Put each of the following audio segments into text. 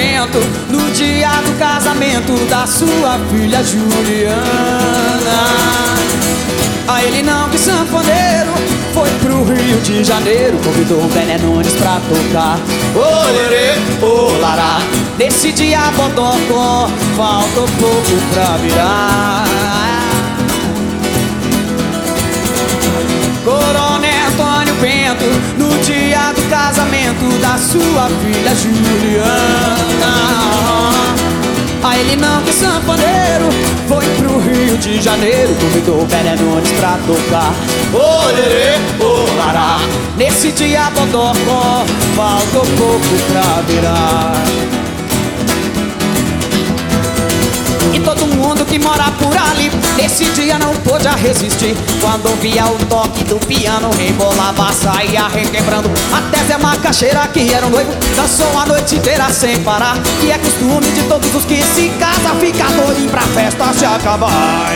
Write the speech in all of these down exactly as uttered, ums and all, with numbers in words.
vento no dia do casamento da sua filha Juliana. A ele não que sanfoneiro foi pro Rio de Janeiro, convidou o Bené Nunes pra tocar Olerê, olará. Nesse dia bodocó, faltou pouco pra virar. Coronel Antônio Bento no dia do casamento da sua filha Juliana. A ele não que sanfoneiro foi pro Rio de Janeiro, convidou o Bené Nunes pra tocar Olerê, olará. Nesse dia bodocó, faltou pouco pra virar. E todo mundo que mora por ali nesse dia não pôde resistir quando ouvia o toque do piano, rebolava a saia requebrando. Até Zé Macaxeira, que era um noivo, dançou a noite inteira sem parar. E é costume de todos os que se casam ficar doidinho pra festa se acabar.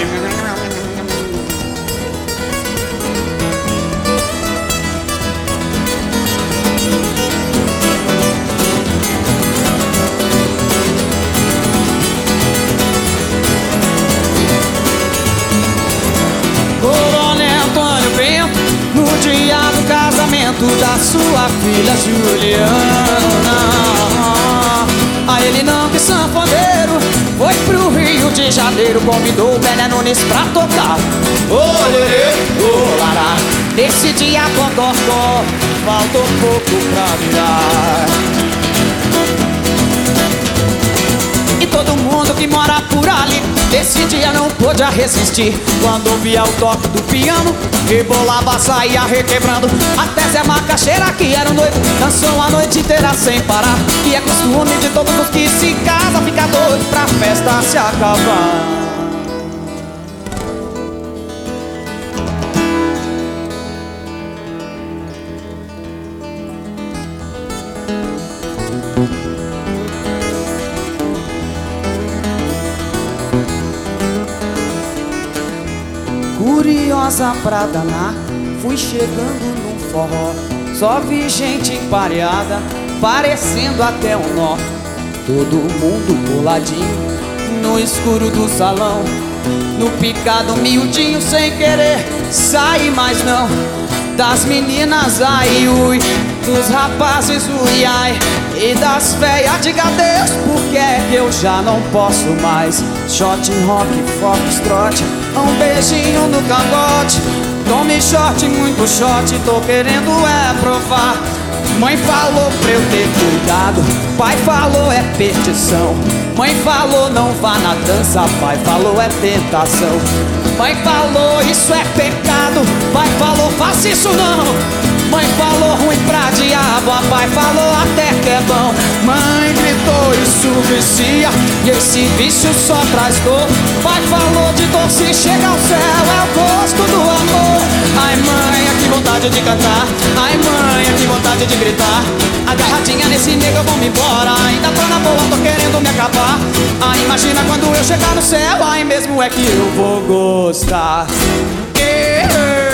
No dia do casamento da sua filha Juliana. A ele não que sanfoneiro foi pro Rio de Janeiro, convidou o Bené Nunes pra tocar Olerê, olará. Nesse dia bodocó, faltou pouco pra virar. E todo mundo que mora por ali nesse dia não pôde resistir quando ouvia o toque do piano, rebolava a saia requebrando. Até Zé Macaxeira, que era um noivo, dançou a noite inteira sem parar. E é costume de todos os que se casam ficar doido pra festa se acabar. Curiosa pra danar, fui chegando num forró, só vi gente empareada, parecendo até um nó. Todo mundo coladinho, no escuro do salão, no picado miudinho, sem querer sair mais não. Das meninas ai ui, dos rapazes ui ai, e das feias diga Deus, porque é que eu já não posso mais. Shot, rock, foxtrot, um beijinho no cangote. Tome shot, muito shot, tô querendo é provar. Mãe falou pra eu ter cuidado, pai falou é perdição. Mãe falou não vá na dança, pai falou é tentação. Mãe falou isso é pecado, pai falou faça isso não. Mãe falou ruim pra diabo, a pai falou até que é bom. Mãe gritou isso vicia, e esse vício só traz dor. Pai falou de dor se chega ao céu, é o gosto do amor. Ai mãe, que vontade de cantar, ai mãe, que vontade de gritar. Agarradinha nesse nego eu vou me embora, ainda tô na boa, tô querendo me acabar. Ai imagina quando eu chegar no céu, ai mesmo é que eu vou gostar. Yeah.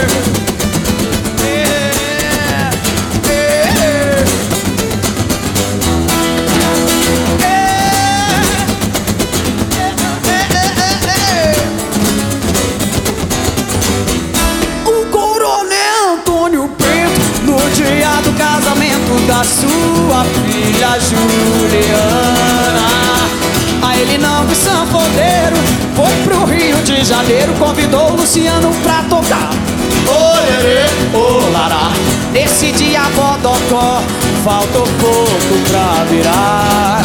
Dia do casamento da sua filha Juliana. A ele não que sanfoneiro foi pro Rio de Janeiro, convidou o Luciano pra tocar Olerê, olará. Nesse dia bodocó, faltou pouco pra virar.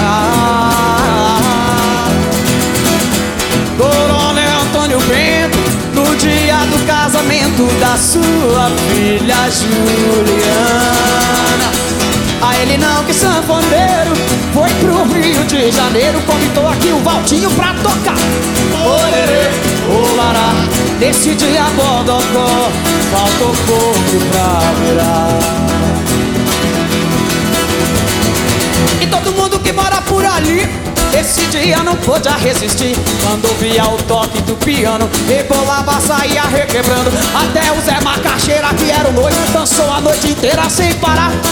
Coronel Antônio Bento no dia do casamento da sua filha Juliana. A ele não que sanfoneiro foi pro Rio de Janeiro, convidou aqui o Valtinho pra tocar Olerê, olará. Nesse dia bodocó, faltou pouco pra virar. E todo mundo que mora por ali esse dia não pôde resistir quando ouvia o toque do piano, rebolava a saia requebrando. Até o Zé Macaxeira, que era o noivo, dançou a noite inteira sem parar.